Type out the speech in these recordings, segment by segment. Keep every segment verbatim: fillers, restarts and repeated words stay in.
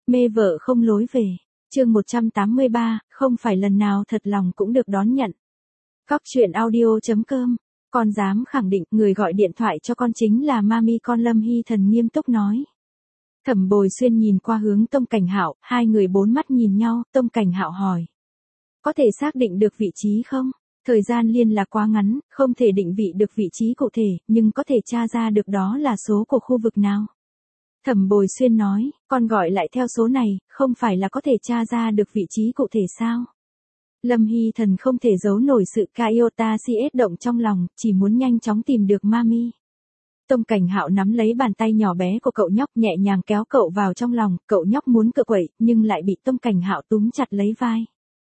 Mê vợ không lối về. Chương một trăm tám mươi ba, không phải lần nào thật lòng cũng được đón nhận. Cóc truyện audio chấm com. Con dám khẳng định người gọi điện thoại cho con chính là mami con, Lâm Hy Thần nghiêm túc nói. Thẩm Bồi Xuyên nhìn qua hướng Tông Cảnh Hạo, hai người bốn mắt nhìn nhau, Tông Cảnh Hạo hỏi. Có thể xác định được vị trí không? Thời gian liên lạc quá ngắn, không thể định vị được vị trí cụ thể, nhưng có thể tra ra được đó là số của khu vực nào. Thẩm Bồi Xuyên nói, con gọi lại theo số này, không phải là có thể tra ra được vị trí cụ thể sao? Lâm Hy Thần không thể giấu nổi sự Iota xê ét động trong lòng, chỉ muốn nhanh chóng tìm được mami. Tông Cảnh Hạo nắm lấy bàn tay nhỏ bé của cậu nhóc, nhẹ nhàng kéo cậu vào trong lòng, cậu nhóc muốn cựa quậy, nhưng lại bị Tông Cảnh Hạo túm chặt lấy vai.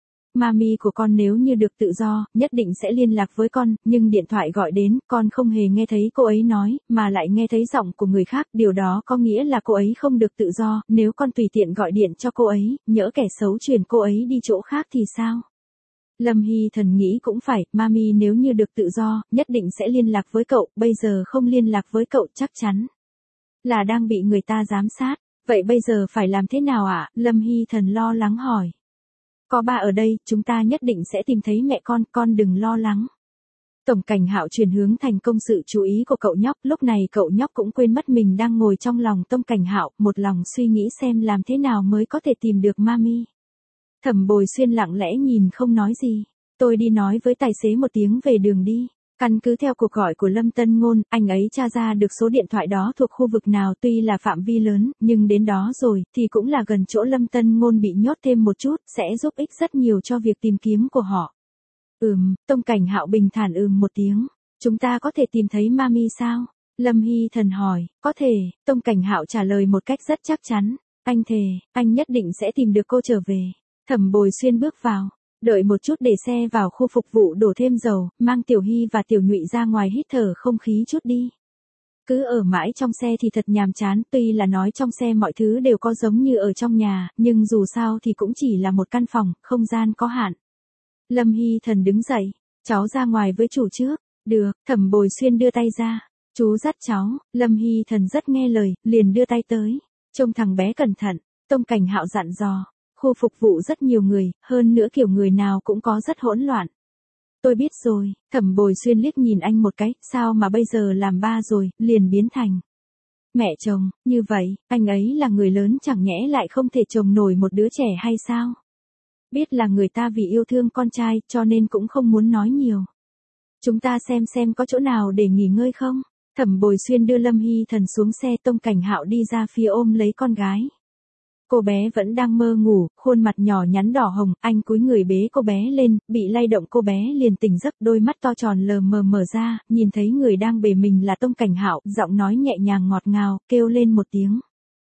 Mami của con nếu như được tự do, nhất định sẽ liên lạc với con, nhưng điện thoại gọi đến, con không hề nghe thấy cô ấy nói, mà lại nghe thấy giọng của người khác, điều đó có nghĩa là cô ấy không được tự do, nếu con tùy tiện gọi điện cho cô ấy, nhỡ kẻ xấu chuyển cô ấy đi chỗ khác thì sao? Lâm Hy Thần nghĩ cũng phải, mami nếu như được tự do, nhất định sẽ liên lạc với cậu, bây giờ không liên lạc với cậu chắc chắn là đang bị người ta giám sát, vậy bây giờ phải làm thế nào ạ? À? Lâm Hy Thần lo lắng hỏi. Có ba ở đây, chúng ta nhất định sẽ tìm thấy mẹ con, con đừng lo lắng. Tổng Cảnh Hạo chuyển hướng thành công sự chú ý của cậu nhóc, lúc này cậu nhóc cũng quên mất mình đang ngồi trong lòng Tông Cảnh Hạo, một lòng suy nghĩ xem làm thế nào mới có thể tìm được mami. Thẩm Bồi Xuyên lặng lẽ nhìn không nói gì, tôi đi nói với tài xế một tiếng về đường đi. Căn cứ theo cuộc gọi của Lâm Tân Ngôn, anh ấy tra ra được số điện thoại đó thuộc khu vực nào, tuy là phạm vi lớn, nhưng đến đó rồi, thì cũng là gần chỗ Lâm Tân Ngôn bị nhốt thêm một chút, sẽ giúp ích rất nhiều cho việc tìm kiếm của họ. Ừm, Tông Cảnh Hạo bình thản ừm một tiếng. Chúng ta có thể tìm thấy mami sao? Lâm Hy Thần hỏi. Có thể, Tông Cảnh Hạo trả lời một cách rất chắc chắn. Anh thề, anh nhất định sẽ tìm được cô trở về. Thẩm Bồi Xuyên bước vào. Đợi một chút để xe vào khu phục vụ đổ thêm dầu, mang Tiểu Hy và Tiểu Nhụy ra ngoài hít thở không khí chút đi. Cứ ở mãi trong xe thì thật nhàm chán, tuy là nói trong xe mọi thứ đều có giống như ở trong nhà, nhưng dù sao thì cũng chỉ là một căn phòng, không gian có hạn. Lâm Hy Thần đứng dậy, cháu ra ngoài với chủ trước. Được, Thẩm Bồi Xuyên đưa tay ra. Chú dắt cháu, Lâm Hy Thần rất nghe lời, liền đưa tay tới. Trông thằng bé cẩn thận, Tông Cảnh Hạo dặn dò. Khu phục vụ rất nhiều người, hơn nữa kiểu người nào cũng có rất hỗn loạn. Tôi biết rồi, Thẩm Bồi Xuyên liếc nhìn anh một cái, sao mà bây giờ làm ba rồi, liền biến thành mẹ chồng, như vậy, anh ấy là người lớn chẳng nhẽ lại không thể chồng nổi một đứa trẻ hay sao? Biết là người ta vì yêu thương con trai, cho nên cũng không muốn nói nhiều. Chúng ta xem xem có chỗ nào để nghỉ ngơi không? Thẩm Bồi Xuyên đưa Lâm Hy Thần xuống xe, Tông Cảnh Hạo đi ra phía ôm lấy con gái. Cô bé vẫn đang mơ ngủ, khuôn mặt nhỏ nhắn đỏ hồng, anh cúi người bế cô bé lên, bị lay động cô bé liền tỉnh giấc, đôi mắt to tròn lờ mờ mở ra, nhìn thấy người đang bế mình là Tông Cảnh Hạo, giọng nói nhẹ nhàng ngọt ngào, kêu lên một tiếng.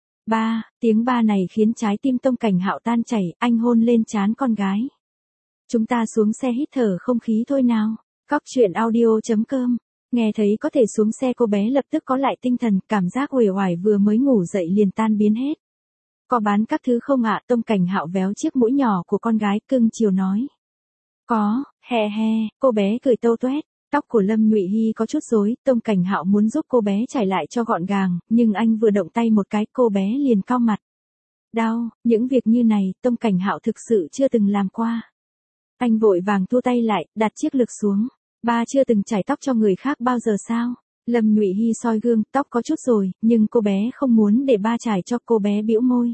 Ba, tiếng ba này khiến trái tim Tông Cảnh Hạo tan chảy, anh hôn lên trán con gái. Chúng ta xuống xe hít thở không khí thôi nào. Cóc truyện audio chấm com. Nghe thấy có thể xuống xe, cô bé lập tức có lại tinh thần, cảm giác uể oải vừa mới ngủ dậy liền tan biến hết. Có bán các thứ không ạ? Tông Cảnh Hạo véo chiếc mũi nhỏ của con gái cưng chiều nói. Có, he he, cô bé cười tâu toét. Tóc của Lâm Nhụy Hy có chút rối, Tông Cảnh Hạo muốn giúp cô bé chải lại cho gọn gàng, nhưng anh vừa động tay một cái, cô bé liền cau mặt. Đau, những việc như này, Tông Cảnh Hạo thực sự chưa từng làm qua. Anh vội vàng thu tay lại, đặt chiếc lược xuống. Ba chưa từng chải tóc cho người khác bao giờ sao? Lâm Nhụy Hy soi gương, tóc có chút rồi, nhưng cô bé không muốn để ba chải cho, cô bé bĩu môi.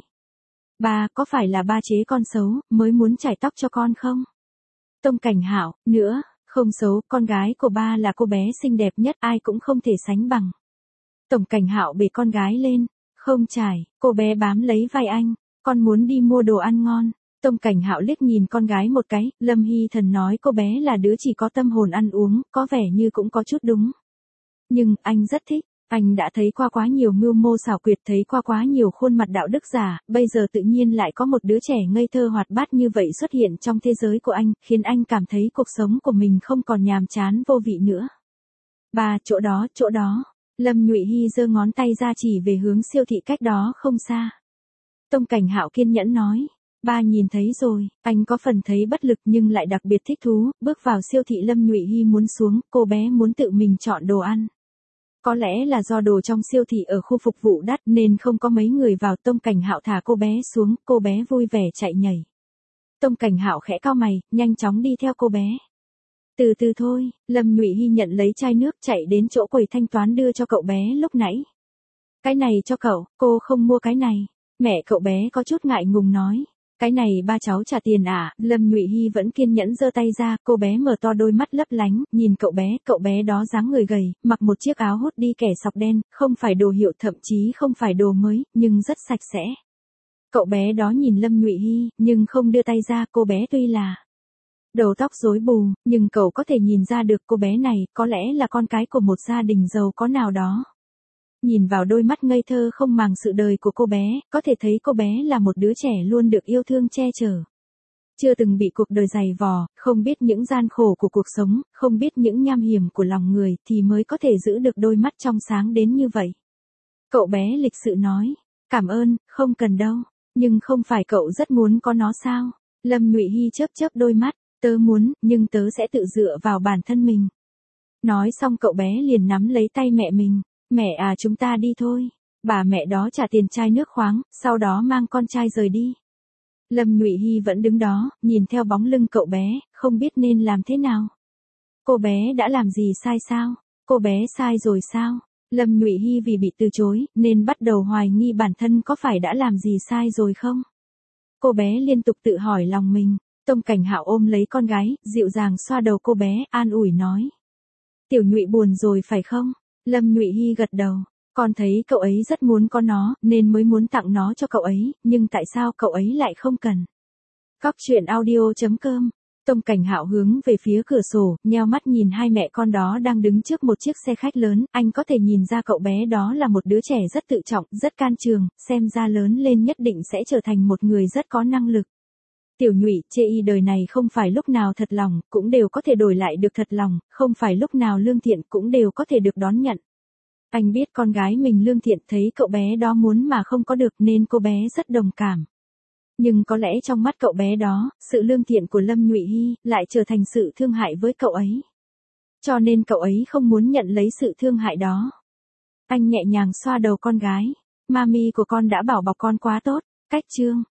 Ba, có phải là ba chế con xấu, mới muốn chải tóc cho con không? Tông Cảnh Hạo, nữa, không xấu, con gái của ba là cô bé xinh đẹp nhất, ai cũng không thể sánh bằng. Tổng Cảnh Hạo bế con gái lên, không chải, cô bé bám lấy vai anh, con muốn đi mua đồ ăn ngon. Tông Cảnh Hạo liếc nhìn con gái một cái, Lâm Hy Thần nói cô bé là đứa chỉ có tâm hồn ăn uống, có vẻ như cũng có chút đúng. Nhưng, anh rất thích, anh đã thấy qua quá nhiều mưu mô xảo quyệt, thấy qua quá nhiều khuôn mặt đạo đức giả, bây giờ tự nhiên lại có một đứa trẻ ngây thơ hoạt bát như vậy xuất hiện trong thế giới của anh, khiến anh cảm thấy cuộc sống của mình không còn nhàm chán vô vị nữa. Ba, chỗ đó, chỗ đó, Lâm Nhụy Hy giơ ngón tay ra chỉ về hướng siêu thị cách đó không xa. Tông Cảnh Hạo kiên nhẫn nói. Ba nhìn thấy rồi, anh có phần thấy bất lực nhưng lại đặc biệt thích thú, bước vào siêu thị. Lâm Nhụy Hy muốn xuống, cô bé muốn tự mình chọn đồ ăn. Có lẽ là do đồ trong siêu thị ở khu phục vụ đắt nên không có mấy người vào. Tông Cảnh Hạo thả cô bé xuống, cô bé vui vẻ chạy nhảy. Tông Cảnh Hạo khẽ cau mày, nhanh chóng đi theo cô bé. Từ từ thôi, Lâm Nhụy Hy nhận lấy chai nước chạy đến chỗ quầy thanh toán đưa cho cậu bé lúc nãy. Cái này cho cậu, cô không mua cái này. Mẹ cậu bé có chút ngại ngùng nói. Cái này ba cháu trả tiền à? Lâm Nhụy Hy vẫn kiên nhẫn giơ tay ra, cô bé mở to đôi mắt lấp lánh, nhìn cậu bé, cậu bé đó dáng người gầy, mặc một chiếc áo hốt đi kẻ sọc đen, không phải đồ hiệu thậm chí không phải đồ mới, nhưng rất sạch sẽ. Cậu bé đó nhìn Lâm Nhụy Hy, nhưng không đưa tay ra. Cô bé tuy là đầu tóc rối bù, nhưng cậu có thể nhìn ra được cô bé này có lẽ là con cái của một gia đình giàu có nào đó. Nhìn vào đôi mắt ngây thơ không màng sự đời của cô bé, có thể thấy cô bé là một đứa trẻ luôn được yêu thương che chở. Chưa từng bị cuộc đời dày vò, không biết những gian khổ của cuộc sống, không biết những nham hiểm của lòng người thì mới có thể giữ được đôi mắt trong sáng đến như vậy. Cậu bé lịch sự nói, cảm ơn, không cần đâu, nhưng không phải cậu rất muốn có nó sao? Lâm Nhụy Hy chớp chớp đôi mắt, tớ muốn, nhưng tớ sẽ tự dựa vào bản thân mình. Nói xong cậu bé liền nắm lấy tay mẹ mình. Mẹ à, chúng ta đi thôi. Bà mẹ đó trả tiền chai nước khoáng, sau đó mang con trai rời đi. Lâm Nhụy Hy vẫn đứng đó, nhìn theo bóng lưng cậu bé, không biết nên làm thế nào. Cô bé đã làm gì sai sao? Cô bé sai rồi sao? Lâm Nhụy Hy vì bị từ chối, nên bắt đầu hoài nghi bản thân có phải đã làm gì sai rồi không? Cô bé liên tục tự hỏi lòng mình. Tông Cảnh Hạo ôm lấy con gái, dịu dàng xoa đầu cô bé, an ủi nói. Tiểu Nhụy buồn rồi phải không? Lâm Nhụy Hy gật đầu. Con thấy cậu ấy rất muốn có nó, nên mới muốn tặng nó cho cậu ấy, nhưng tại sao cậu ấy lại không cần? Cóc truyện audio chấm com. Tông Cảnh Hạo hướng về phía cửa sổ, nheo mắt nhìn hai mẹ con đó đang đứng trước một chiếc xe khách lớn, anh có thể nhìn ra cậu bé đó là một đứa trẻ rất tự trọng, rất can trường, xem ra lớn lên nhất định sẽ trở thành một người rất có năng lực. Tiểu Nhụy, chê y đời này không phải lúc nào thật lòng, cũng đều có thể đổi lại được thật lòng, không phải lúc nào lương thiện cũng đều có thể được đón nhận. Anh biết con gái mình lương thiện, thấy cậu bé đó muốn mà không có được nên cô bé rất đồng cảm. Nhưng có lẽ trong mắt cậu bé đó, sự lương thiện của Lâm Nhụy Hy lại trở thành sự thương hại với cậu ấy. Cho nên cậu ấy không muốn nhận lấy sự thương hại đó. Anh nhẹ nhàng xoa đầu con gái. Mami của con đã bảo bọc con quá tốt. Cách chương